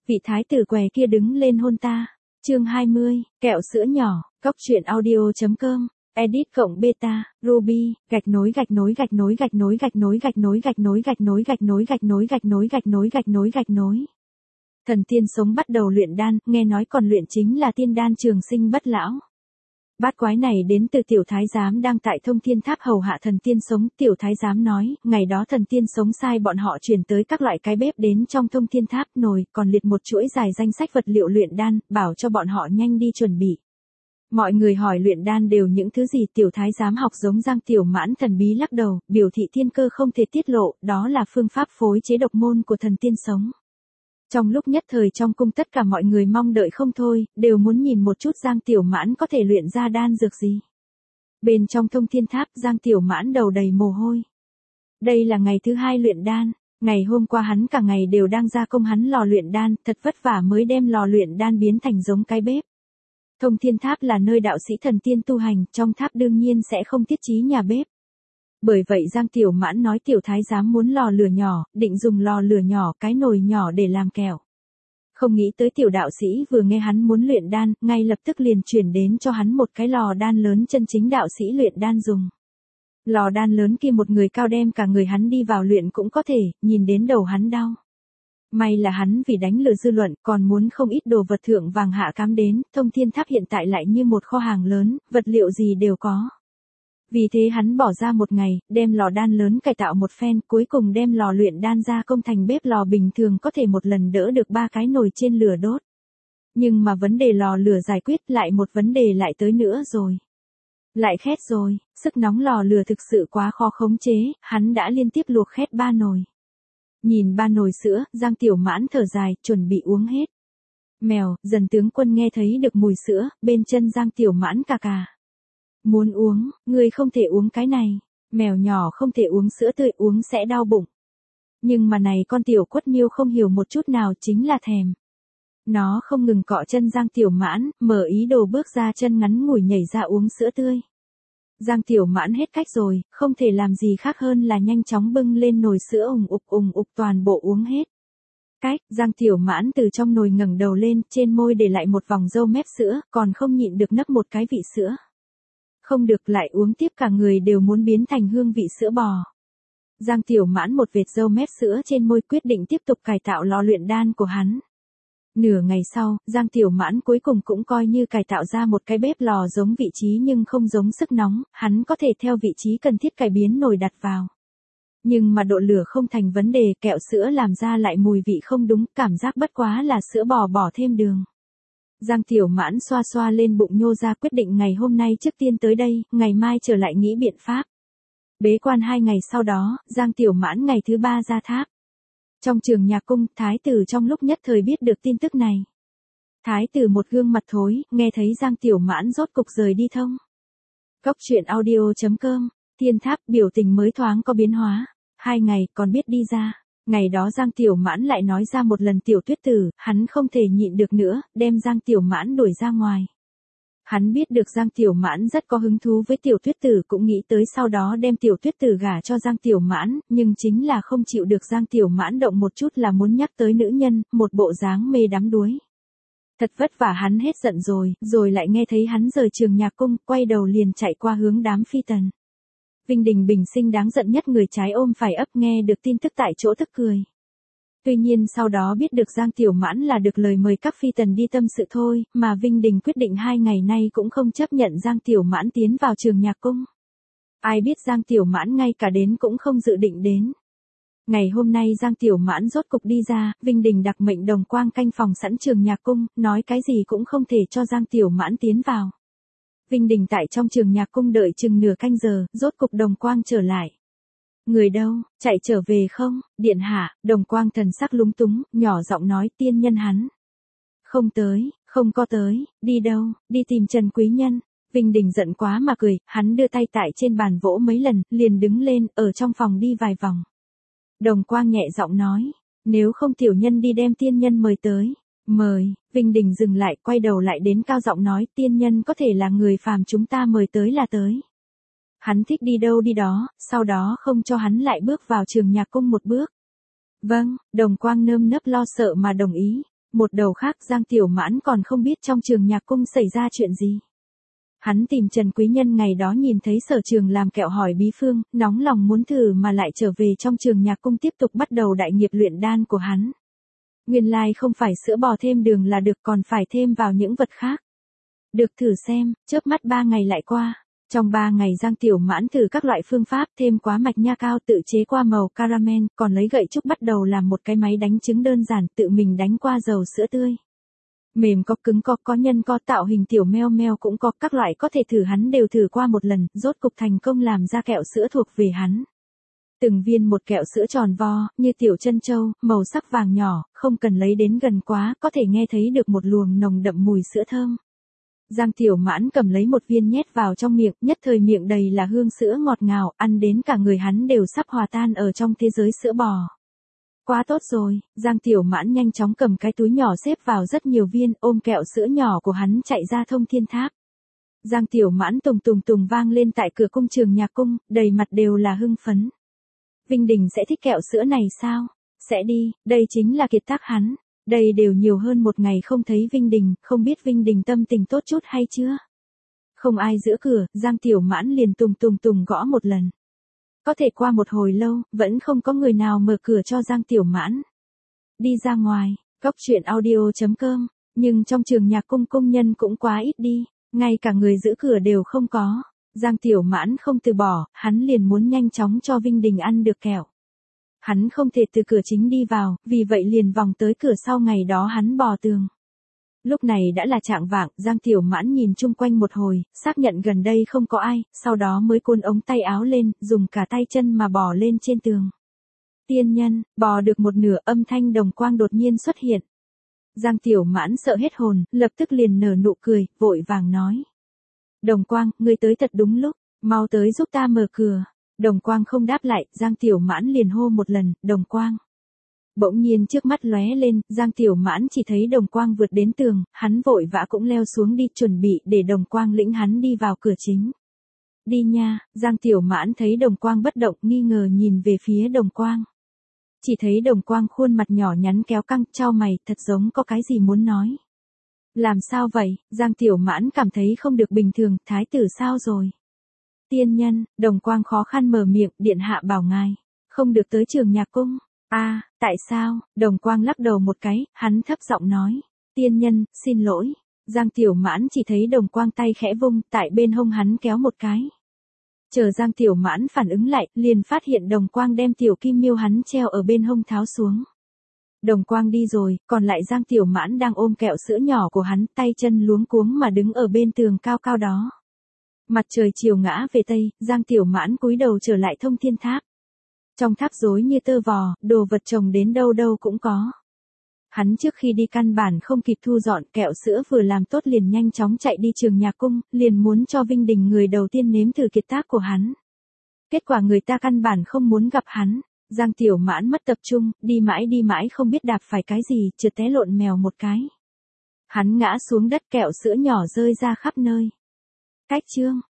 Vị thái tử què kia đứng lên hôn ta. Chương 20, kẹo sữa nhỏ, cóc truyện audio.com, edit cộng beta, Ruby, gạch nối gạch nối gạch nối gạch nối gạch nối gạch nối gạch nối gạch nối gạch nối gạch nối gạch nối gạch nối gạch nối gạch nối. Thần tiên sống bắt đầu luyện đan, nghe nói còn luyện chính là tiên đan trường sinh bất lão. Bát quái này đến từ tiểu thái giám đang tại Thông Thiên Tháp hầu hạ thần tiên sống. Tiểu thái giám nói, ngày đó thần tiên sống sai bọn họ chuyển tới các loại cái bếp đến trong Thông Thiên Tháp, nồi, còn liệt một chuỗi dài danh sách vật liệu luyện đan, bảo cho bọn họ nhanh đi chuẩn bị. Mọi người hỏi luyện đan đều những thứ gì, tiểu thái giám học giống Giang Tiểu Mãn thần bí lắc đầu, biểu thị thiên cơ không thể tiết lộ, đó là phương pháp phối chế độc môn của thần tiên sống. Trong lúc nhất thời trong cung tất cả mọi người mong đợi không thôi, đều muốn nhìn một chút Giang Tiểu Mãn có thể luyện ra đan dược gì. Bên trong Thông Thiên Tháp, Giang Tiểu Mãn đầu đầy mồ hôi. Đây là ngày thứ 2 luyện đan, ngày hôm qua hắn cả ngày đều đang gia công hắn lò luyện đan, thật vất vả mới đem lò luyện đan biến thành giống cái bếp. Thông Thiên Tháp là nơi đạo sĩ thần tiên tu hành, trong tháp đương nhiên sẽ không thiết trí nhà bếp. Bởi vậy Giang Tiểu Mãn nói tiểu thái giám muốn lò lửa nhỏ, định dùng lò lửa nhỏ, cái nồi nhỏ để làm kẹo. Không nghĩ tới tiểu đạo sĩ vừa nghe hắn muốn luyện đan, ngay lập tức liền chuyển đến cho hắn một cái lò đan lớn chân chính đạo sĩ luyện đan dùng. Lò đan lớn kia một người cao đem cả người hắn đi vào luyện cũng có thể, nhìn đến đầu hắn đau. May là hắn vì đánh lừa dư luận, còn muốn không ít đồ vật thượng vàng hạ cám đến, Thông Thiên Tháp hiện tại lại như một kho hàng lớn, vật liệu gì đều có. Vì thế hắn bỏ ra một ngày, đem lò đan lớn cải tạo một phen, cuối cùng đem lò luyện đan ra công thành bếp lò bình thường có thể một lần đỡ được 3 cái nồi trên lửa đốt. Nhưng mà vấn đề lò lửa giải quyết, lại một vấn đề lại tới nữa rồi. Lại khét rồi, sức nóng lò lửa thực sự quá khó khống chế, hắn đã liên tiếp luộc khét 3 nồi. Nhìn 3 nồi sữa, Giang Tiểu Mãn thở dài, chuẩn bị uống hết. Mèo, Dần tướng quân nghe thấy được mùi sữa, bên chân Giang Tiểu Mãn cà cà. Muốn uống, ngươi không thể uống cái này. Mèo nhỏ không thể uống sữa tươi, uống sẽ đau bụng. Nhưng mà này con tiểu quất miêu không hiểu một chút nào, chính là thèm. Nó không ngừng cọ chân Giang Tiểu Mãn, mở ý đồ bước ra chân ngắn ngủi nhảy ra uống sữa tươi. Giang Tiểu Mãn hết cách rồi, không thể làm gì khác hơn là nhanh chóng bưng lên nồi sữa ùng ục toàn bộ uống hết. Giang Tiểu Mãn từ trong nồi ngẩng đầu lên, trên môi để lại một vòng râu mép sữa, còn không nhịn được nấp một cái vị sữa. Không được, lại uống tiếp cả người đều muốn biến thành hương vị sữa bò. Giang Tiểu Mãn một vệt râu mép sữa trên môi quyết định tiếp tục cải tạo lò luyện đan của hắn. Nửa ngày sau, Giang Tiểu Mãn cuối cùng cũng coi như cải tạo ra một cái bếp lò giống vị trí nhưng không giống sức nóng, hắn có thể theo vị trí cần thiết cải biến nồi đặt vào. Nhưng mà độ lửa không thành vấn đề, kẹo sữa làm ra lại mùi vị không đúng, cảm giác bất quá là sữa bò bỏ thêm đường. Giang Tiểu Mãn xoa xoa lên bụng nhô ra quyết định ngày hôm nay trước tiên tới đây, ngày mai trở lại nghĩ biện pháp. Bế quan 2 ngày sau đó, Giang Tiểu Mãn ngày thứ 3 ra tháp. Trong trường nhạc cung, thái tử trong lúc nhất thời biết được tin tức này. Thái tử một gương mặt thối, nghe thấy Giang Tiểu Mãn rốt cục rời đi thông. Cóc truyện audio.com, Thiên Tháp biểu tình mới thoáng có biến hóa. 2 ngày, còn biết đi ra. Ngày đó Giang Tiểu Mãn lại nói ra một lần Tiểu Tuyết Tử, hắn không thể nhịn được nữa, đem Giang Tiểu Mãn đuổi ra ngoài. Hắn biết được Giang Tiểu Mãn rất có hứng thú với Tiểu Tuyết Tử, cũng nghĩ tới sau đó đem Tiểu Tuyết Tử gả cho Giang Tiểu Mãn, nhưng chính là không chịu được Giang Tiểu Mãn động một chút là muốn nhắc tới nữ nhân, một bộ dáng mê đắm đuối. Thật vất vả hắn hết giận rồi lại nghe thấy hắn rời trường nhạc cung, quay đầu liền chạy qua hướng đám phi tần. Vinh Đình bình sinh đáng giận nhất người trái ôm phải ấp, nghe được tin tức tại chỗ tức cười. Tuy nhiên sau đó biết được Giang Tiểu Mãn là được lời mời các phi tần đi tâm sự thôi, mà Vinh Đình quyết định 2 ngày nay cũng không chấp nhận Giang Tiểu Mãn tiến vào trường nhạc cung. Ai biết Giang Tiểu Mãn ngay cả đến cũng không dự định đến. Ngày hôm nay Giang Tiểu Mãn rốt cục đi ra, Vinh Đình đặc mệnh đồng quang canh phòng sẵn trường nhạc cung, nói cái gì cũng không thể cho Giang Tiểu Mãn tiến vào. Vinh Đình tại trong trường nhạc cung đợi chừng nửa canh giờ, rốt cục đồng quang trở lại. Người đâu, chạy trở về không, điện hạ, đồng quang thần sắc lúng túng, nhỏ giọng nói tiên nhân hắn. Không tới, không có tới, đi đâu, đi tìm Trần Quý Nhân. Vinh Đình giận quá mà cười, hắn đưa tay tại trên bàn vỗ mấy lần, liền đứng lên, ở trong phòng đi vài vòng. Đồng quang nhẹ giọng nói, nếu không tiểu nhân đi đem tiên nhân mời tới. Mời, Vinh Đình dừng lại, quay đầu lại đến cao giọng nói tiên nhân có thể là người phàm chúng ta mời tới là tới. Hắn thích đi đâu đi đó, sau đó không cho hắn lại bước vào trường nhạc cung một bước. Vâng, đồng quang nơm nớp lo sợ mà đồng ý. Một đầu khác Giang Tiểu Mãn còn không biết trong trường nhạc cung xảy ra chuyện gì. Hắn tìm Trần Quý Nhân ngày đó nhìn thấy Sở Trường làm kẹo hỏi bí phương, nóng lòng muốn thử mà lại trở về trong trường nhạc cung tiếp tục bắt đầu đại nghiệp luyện đan của hắn. Nguyên lai không phải sữa bò thêm đường là được còn phải thêm vào những vật khác. Được thử xem, chớp mắt 3 ngày lại qua. Trong 3 ngày Giang Tiểu Mãn thử các loại phương pháp thêm quá mạch nha cao tự chế qua màu caramel, còn lấy gậy trúc bắt đầu làm một cái máy đánh trứng đơn giản tự mình đánh qua dầu sữa tươi. Mềm có cứng có nhân có tạo hình tiểu meo meo cũng có các loại có thể thử hắn đều thử qua một lần, rốt cục thành công làm ra kẹo sữa thuộc về hắn. Từng viên một kẹo sữa tròn vo, như tiểu chân châu, màu sắc vàng nhỏ, không cần lấy đến gần quá, có thể nghe thấy được một luồng nồng đậm mùi sữa thơm. Giang Tiểu Mãn cầm lấy một viên nhét vào trong miệng, nhất thời miệng đầy là hương sữa ngọt ngào, ăn đến cả người hắn đều sắp hòa tan ở trong thế giới sữa bò. Quá tốt rồi, Giang Tiểu Mãn nhanh chóng cầm cái túi nhỏ xếp vào rất nhiều viên, ôm kẹo sữa nhỏ của hắn chạy ra Thông Thiên Tháp. Giang Tiểu Mãn tùng tùng vang lên tại cửa cung trường nhạc cung, đầy mặt đều là hưng phấn. Vinh Đình sẽ thích kẹo sữa này sao? Sẽ đi, đây chính là kiệt tác hắn. Đây đều nhiều hơn một ngày không thấy Vinh Đình, không biết Vinh Đình tâm tình tốt chút hay chưa? Không ai giữ cửa, Giang Tiểu Mãn liền tùng gõ một lần. Có thể qua một hồi lâu, vẫn không có người nào mở cửa cho Giang Tiểu Mãn. Đi ra ngoài, Cóc Truyện Audio.com, nhưng trong trường nhạc cung công nhân cũng quá ít đi, ngay cả người giữ cửa đều không có. Giang Tiểu Mãn không từ bỏ, hắn liền muốn nhanh chóng cho Vinh Đình ăn được kẹo. Hắn không thể từ cửa chính đi vào, vì vậy liền vòng tới cửa sau ngày đó hắn bò tường. Lúc này đã là chạng vạng, Giang Tiểu Mãn nhìn chung quanh một hồi, xác nhận gần đây không có ai, sau đó mới cuốn ống tay áo lên, dùng cả tay chân mà bò lên trên tường. Tiên nhân, bò được một nửa âm thanh đồng quang đột nhiên xuất hiện. Giang Tiểu Mãn sợ hết hồn, lập tức liền nở nụ cười, vội vàng nói. Đồng quang, ngươi tới thật đúng lúc, mau tới giúp ta mở cửa. Đồng quang không đáp lại, Giang Tiểu Mãn liền hô một lần, đồng quang. Bỗng nhiên trước mắt lóe lên, Giang Tiểu Mãn chỉ thấy đồng quang vượt đến tường, hắn vội vã cũng leo xuống đi chuẩn bị để đồng quang lĩnh hắn đi vào cửa chính. Đi nha, Giang Tiểu Mãn thấy đồng quang bất động nghi ngờ nhìn về phía đồng quang. Chỉ thấy đồng quang khuôn mặt nhỏ nhắn kéo căng, chau mày, thật giống có cái gì muốn nói. Làm sao vậy, Giang Tiểu Mãn cảm thấy không được bình thường, thái tử sao rồi? Tiên nhân, đồng quang khó khăn mở miệng, điện hạ bảo ngài, không được tới trường nhạc cung. Tại sao, đồng quang lắc đầu một cái, hắn thấp giọng nói, tiên nhân, xin lỗi. Giang Tiểu Mãn chỉ thấy đồng quang tay khẽ vung, tại bên hông hắn kéo một cái. Chờ Giang Tiểu Mãn phản ứng lại, liền phát hiện đồng quang đem tiểu kim miêu hắn treo ở bên hông tháo xuống. Đồng quang đi rồi, còn lại Giang Tiểu Mãn đang ôm kẹo sữa nhỏ của hắn, tay chân luống cuống mà đứng ở bên tường cao cao đó. Mặt trời chiều ngã về tây, Giang Tiểu Mãn cúi đầu trở lại Thông Thiên Tháp. Trong tháp rối như tơ vò, đồ vật trồng đến đâu đâu cũng có. Hắn trước khi đi căn bản không kịp thu dọn, kẹo sữa vừa làm tốt liền nhanh chóng chạy đi trường nhạc cung, liền muốn cho Vinh Đình người đầu tiên nếm thử kiệt tác của hắn. Kết quả người ta căn bản không muốn gặp hắn. Giang Tiểu Mãn mất tập trung, đi mãi không biết đạp phải cái gì, trượt té lộn mèo một cái. Hắn ngã xuống đất, kẹo sữa nhỏ rơi ra khắp nơi. Cách chương